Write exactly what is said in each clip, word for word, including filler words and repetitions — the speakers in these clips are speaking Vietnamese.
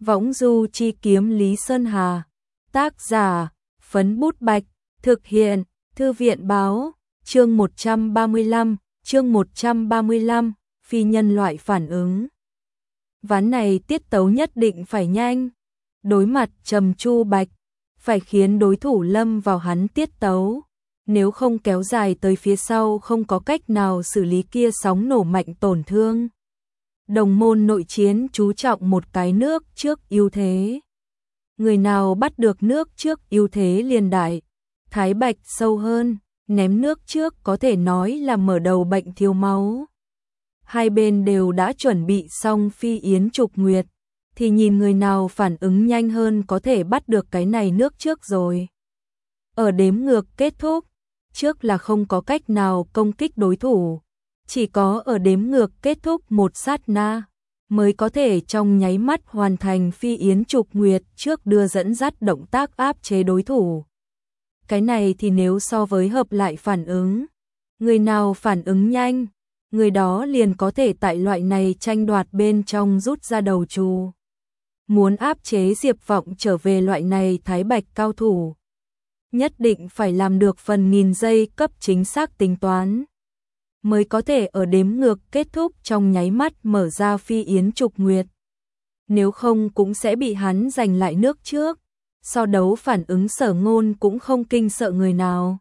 Võng du chi kiếm Lý Sơn Hà. Tác giả, Phấn Bút Bạch. Thực hiện, Thư viện báo. Chương một trăm ba mươi lăm, chương một trăm ba mươi lăm, phi nhân loại phản ứng. Ván này tiết tấu nhất định phải nhanh. Đối mặt Trầm Chu Bạch, phải khiến đối thủ lâm vào hắn tiết tấu. Nếu không kéo dài tới phía sau không có cách nào xử lý kia sóng nổ mạnh tổn thương. Đồng môn nội chiến chú trọng một cái nước trước ưu thế. Người nào bắt được nước trước ưu thế liền đại. Thái Bạch sâu hơn, ném nước trước có thể nói là mở đầu bệnh thiếu máu. Hai bên đều đã chuẩn bị xong phi yến trục nguyệt, thì nhìn người nào phản ứng nhanh hơn có thể bắt được cái này nước trước rồi. Ở đếm ngược kết thúc, trước là không có cách nào công kích đối thủ, chỉ có ở đếm ngược kết thúc một sát na, mới có thể trong nháy mắt hoàn thành phi yến trục nguyệt trước đưa dẫn dắt động tác áp chế đối thủ. Cái này thì nếu so với hợp lại phản ứng, người nào phản ứng nhanh, người đó liền có thể tại loại này tranh đoạt bên trong rút ra đầu trù. Muốn áp chế Diệp Vọng trở về loại này Thái Bạch cao thủ, nhất định phải làm được phần nghìn giây cấp chính xác tính toán, mới có thể ở đếm ngược kết thúc trong nháy mắt mở ra phi yến trục nguyệt. Nếu không cũng sẽ bị hắn giành lại nước trước. So đấu phản ứng Sở Ngôn cũng không kinh sợ người nào.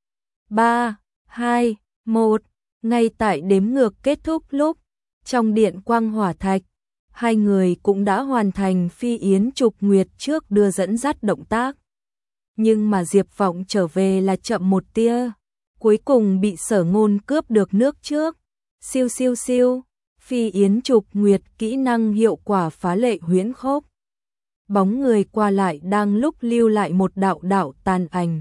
ba, hai, một, ngay tại đếm ngược kết thúc lúc, trong điện quang hỏa thạch, hai người cũng đã hoàn thành phi yến trục nguyệt trước đưa dẫn dắt động tác. Nhưng mà Diệp Vọng trở về là chậm một tia, cuối cùng bị Sở Ngôn cướp được nước trước. Siêu siêu siêu, phi yến trục nguyệt kỹ năng hiệu quả phá lệ huyễn khốc. Bóng người qua lại đang lúc lưu lại một đạo đạo tàn ảnh.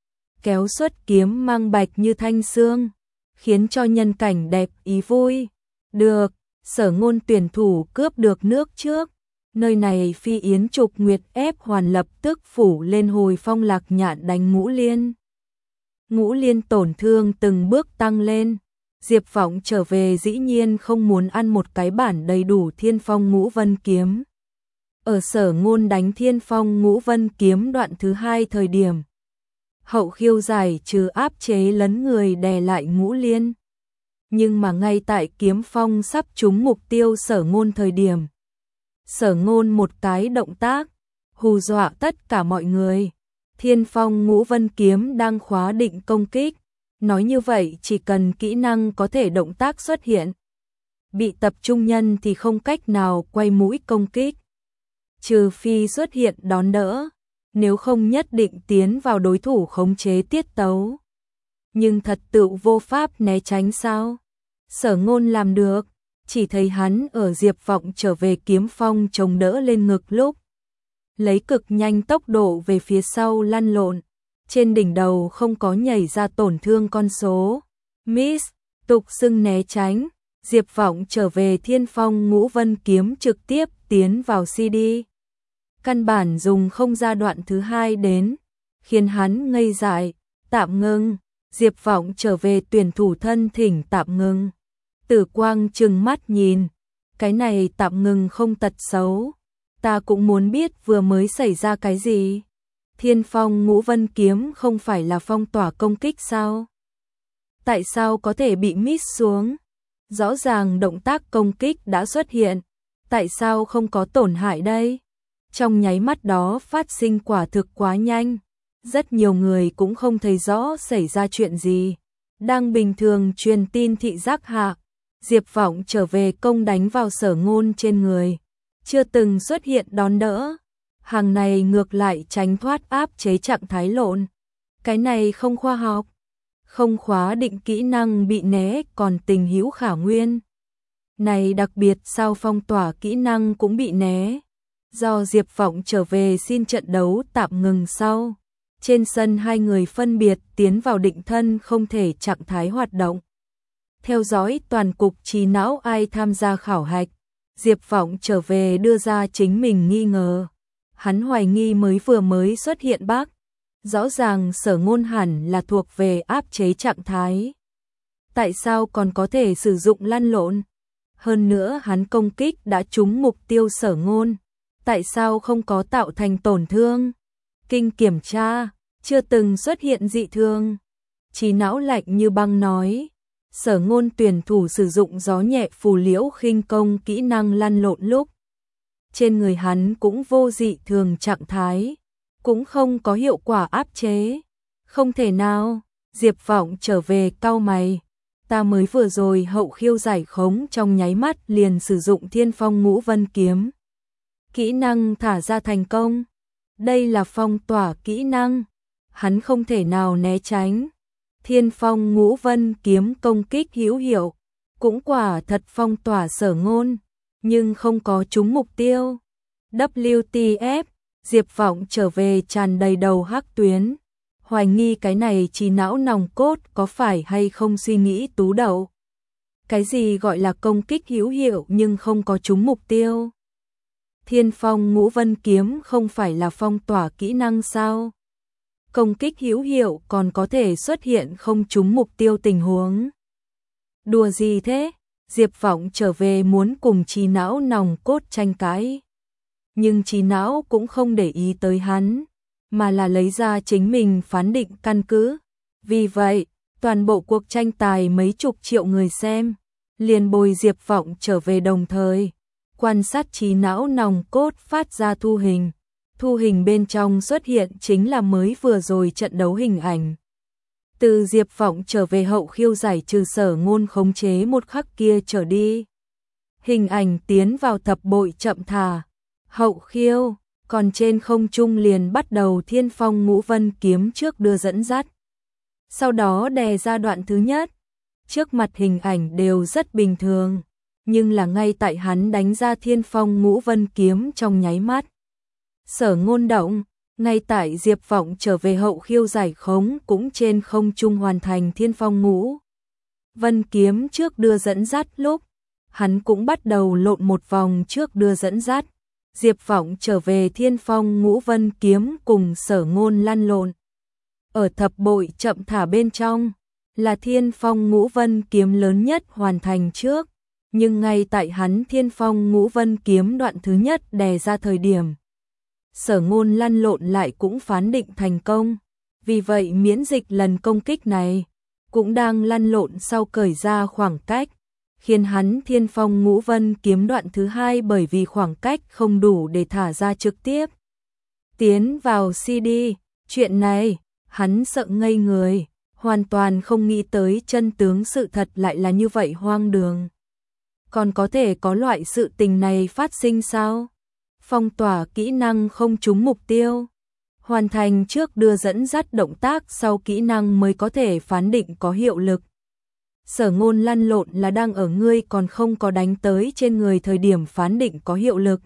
Kéo xuất kiếm mang bạch như thanh xương, khiến cho nhân cảnh đẹp ý vui. Được, Sở Ngôn tuyển thủ cướp được nước trước. Nơi này phi yến trục nguyệt ép hoàn lập tức phủ lên hồi phong lạc nhạn đánh Ngũ Liên. Ngũ Liên tổn thương từng bước tăng lên. Diệp Vọng trở về dĩ nhiên không muốn ăn một cái bản đầy đủ Thiên Phong Ngũ Vân kiếm. Ở Sở Ngôn đánh Thiên Phong Ngũ Vân kiếm đoạn thứ hai thời điểm, hậu khiêu giải trừ áp chế lấn người đè lại Ngũ Liên. Nhưng mà ngay tại kiếm phong sắp trúng mục tiêu Sở Ngôn thời điểm, Sở Ngôn một cái động tác, hù dọa tất cả mọi người. Thiên Phong Ngũ Vân kiếm đang khóa định công kích, nói như vậy chỉ cần kỹ năng có thể động tác xuất hiện, bị tập trung nhân thì không cách nào quay mũi công kích. Trừ phi xuất hiện đón đỡ, nếu không nhất định tiến vào đối thủ khống chế tiết tấu. Nhưng thật tựu vô pháp né tránh sao? Sở Ngôn làm được, chỉ thấy hắn ở Diệp Vọng trở về kiếm phong chống đỡ lên ngực lúc, lấy cực nhanh tốc độ về phía sau lăn lộn, trên đỉnh đầu không có nhảy ra tổn thương con số. Miss, tục xưng né tránh, Diệp Vọng trở về Thiên Phong Ngũ Vân kiếm trực tiếp tiến vào xê đê. Căn bản dùng không ra đoạn thứ hai đến, khiến hắn ngây dại, tạm ngưng. Diệp Vọng trở về tuyển thủ thân thỉnh tạm ngưng. Tử Quang trừng mắt nhìn, cái này tạm ngưng không tật xấu, ta cũng muốn biết vừa mới xảy ra cái gì. Thiên Phong Ngũ Vân kiếm không phải là phong tỏa công kích sao? Tại sao có thể bị miss xuống? Rõ ràng động tác công kích đã xuất hiện, tại sao không có tổn hại đây? Trong nháy mắt đó phát sinh quả thực quá nhanh, rất nhiều người cũng không thấy rõ xảy ra chuyện gì. Đang bình thường truyền tin thị giác hạ, Diệp Vọng trở về công đánh vào Sở Ngôn trên người, chưa từng xuất hiện đón đỡ. Hàng này ngược lại tránh thoát áp chế trạng thái lộn. Cái này không khoa học, không khóa định kỹ năng bị né còn tình hữu khả nguyên. Này đặc biệt sao phong tỏa kỹ năng cũng bị né. Do Diệp Vọng trở về xin trận đấu tạm ngừng sau, trên sân hai người phân biệt tiến vào định thân không thể trạng thái hoạt động. Theo dõi toàn cục trí não ai tham gia khảo hạch, Diệp Vọng trở về đưa ra chính mình nghi ngờ. Hắn hoài nghi mới vừa mới xuất hiện bác. Rõ ràng Sở Ngôn hẳn là thuộc về áp chế trạng thái. Tại sao còn có thể sử dụng lăn lộn? Hơn nữa hắn công kích đã trúng mục tiêu Sở Ngôn. Tại sao không có tạo thành tổn thương? Kinh kiểm tra, chưa từng xuất hiện dị thường. Trí não lạnh như băng nói. Sở Ngôn tuyển thủ sử dụng gió nhẹ phù liễu khinh công kỹ năng lăn lộn lúc. Trên người hắn cũng vô dị thường trạng thái, cũng không có hiệu quả áp chế. Không thể nào, Diệp Vọng trở về cau mày. Ta mới vừa rồi hậu khiêu giải khống trong nháy mắt liền sử dụng Thiên Phong Ngũ Vân Kiếm. Kỹ năng thả ra thành công. Đây là phong tỏa kỹ năng. Hắn không thể nào né tránh. Thiên Phong Ngũ Vân Kiếm công kích hữu hiệu, cũng quả thật phong tỏa Sở Ngôn, nhưng không có trúng mục tiêu. W T F, Diệp Vọng trở về tràn đầy đầu hắc tuyến. Hoài nghi cái này trí não nòng cốt có phải hay không suy nghĩ tú đậu. Cái gì gọi là công kích hữu hiệu nhưng không có trúng mục tiêu? Thiên Phong Ngũ Vân Kiếm không phải là phong tỏa kỹ năng sao? Công kích hữu hiệu còn có thể xuất hiện không trúng mục tiêu tình huống. Đùa gì thế? Diệp Vọng trở về muốn cùng trí não nòng cốt tranh cãi. Nhưng trí não cũng không để ý tới hắn, mà là lấy ra chính mình phán định căn cứ. Vì vậy, toàn bộ cuộc tranh tài mấy chục triệu người xem, liền bồi Diệp Vọng trở về đồng thời. Quan sát trí não nòng cốt phát ra thu hình. Thu hình bên trong xuất hiện chính là mới vừa rồi trận đấu hình ảnh. Từ Diệp Vọng trở về hậu khiêu giải trừ Sở Ngôn khống chế một khắc kia trở đi. Hình ảnh tiến vào thập bội chậm thả. Hậu khiêu, còn trên không trung liền bắt đầu Thiên Phong Ngũ Vân Kiếm trước đưa dẫn dắt. Sau đó đè ra đoạn thứ nhất. Trước mặt hình ảnh đều rất bình thường, nhưng là ngay tại hắn đánh ra Thiên Phong Ngũ Vân Kiếm trong nháy mắt. Sở Ngôn động, ngay tại Diệp Vọng trở về hậu khiêu giải khống cũng trên không trung hoàn thành Thiên Phong Ngũ Vân Kiếm trước đưa dẫn dắt lúc, hắn cũng bắt đầu lộn một vòng trước đưa dẫn dắt. Diệp Vọng trở về Thiên Phong Ngũ Vân Kiếm cùng Sở Ngôn lăn lộn. Ở thập bội chậm thả bên trong, là Thiên Phong Ngũ Vân Kiếm lớn nhất hoàn thành trước, nhưng ngay tại hắn Thiên Phong Ngũ Vân Kiếm đoạn thứ nhất đè ra thời điểm, Sở Ngôn lăn lộn lại cũng phán định thành công. Vì vậy miễn dịch lần công kích này, cũng đang lăn lộn sau cởi ra khoảng cách, khiến hắn Thiên Phong Ngũ Vân Kiếm đoạn thứ hai bởi vì khoảng cách không đủ để thả ra trực tiếp tiến vào xê đê. Chuyện này, hắn sợ ngây người, hoàn toàn không nghĩ tới chân tướng sự thật lại là như vậy hoang đường. Còn có thể có loại sự tình này phát sinh sao? Phong tỏa kỹ năng không trúng mục tiêu, hoàn thành trước đưa dẫn dắt động tác sau kỹ năng mới có thể phán định có hiệu lực. Sở Ngôn lăn lộn là đang ở ngươi còn không có đánh tới trên người thời điểm phán định có hiệu lực.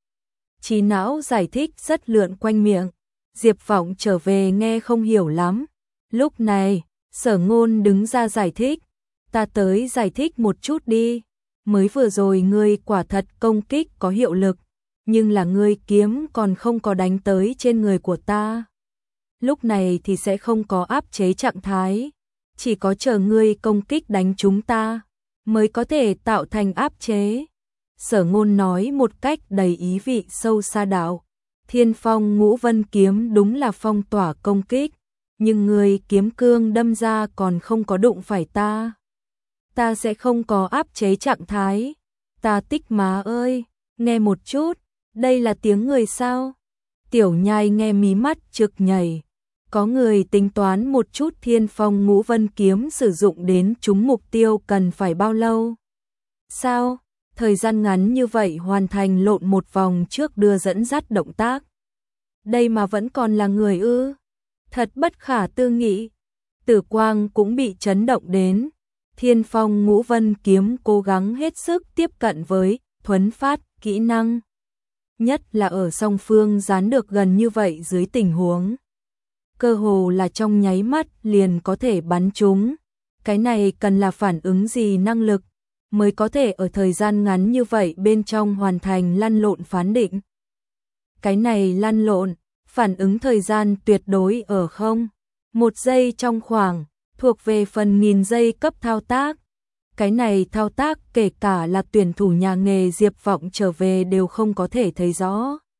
Trí não giải thích rất lượn quanh miệng, Diệp Vọng trở về nghe không hiểu lắm. Lúc này, Sở Ngôn đứng ra giải thích, ta tới giải thích một chút đi. Mới vừa rồi ngươi quả thật công kích có hiệu lực, nhưng là ngươi kiếm còn không có đánh tới trên người của ta. Lúc này thì sẽ không có áp chế trạng thái, chỉ có chờ ngươi công kích đánh chúng ta, mới có thể tạo thành áp chế. Sở Ngôn nói một cách đầy ý vị sâu xa đạo. Thiên Phong Ngũ Vân Kiếm đúng là phong tỏa công kích, nhưng ngươi kiếm cương đâm ra còn không có đụng phải ta. Ta sẽ không có áp chế trạng thái. Ta tích má ơi, nghe một chút, đây là tiếng người sao? Tiểu Nhai nghe mí mắt trực nhảy. Có người tính toán một chút Thiên Phong Ngũ Vân Kiếm sử dụng đến trúng mục tiêu cần phải bao lâu? Sao? Thời gian ngắn như vậy hoàn thành lộn một vòng trước đưa dẫn dắt động tác. Đây mà vẫn còn là người ư? Thật bất khả tư nghị. Tử Quang cũng bị chấn động đến. Thiên Phong Ngũ Vân Kiếm cố gắng hết sức tiếp cận với thuấn phát kỹ năng. Nhất là ở song phương dán được gần như vậy dưới tình huống. Cơ hồ là trong nháy mắt liền có thể bắn trúng. Cái này cần là phản ứng gì năng lực mới có thể ở thời gian ngắn như vậy bên trong hoàn thành lăn lộn phán định. Cái này lăn lộn, phản ứng thời gian tuyệt đối ở không. Một giây trong khoảng, thuộc về phần nghìn giây cấp thao tác. Cái này thao tác kể cả là tuyển thủ nhà nghề Diệp Vọng trở về đều không có thể thấy rõ.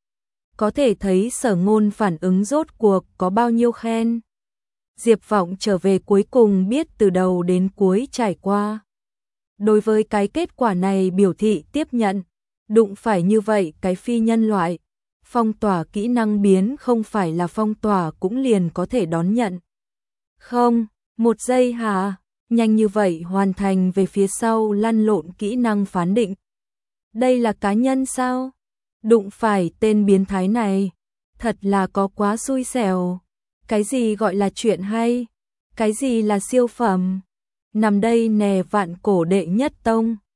Có thể thấy Sở Ngôn phản ứng rốt cuộc có bao nhiêu khen. Diệp Vọng trở về cuối cùng biết từ đầu đến cuối trải qua. Đối với cái kết quả này biểu thị tiếp nhận, đụng phải như vậy cái phi nhân loại, phong tỏa kỹ năng biến không phải là phong tỏa cũng liền có thể đón nhận. Không, một giây hả? Nhanh như vậy hoàn thành về phía sau lăn lộn kỹ năng phán định. Đây là cá nhân sao? Đụng phải tên biến thái này, thật là có quá xui xẻo. Cái gì gọi là chuyện hay? Cái gì là siêu phẩm? Nằm đây nè vạn cổ đệ nhất tông.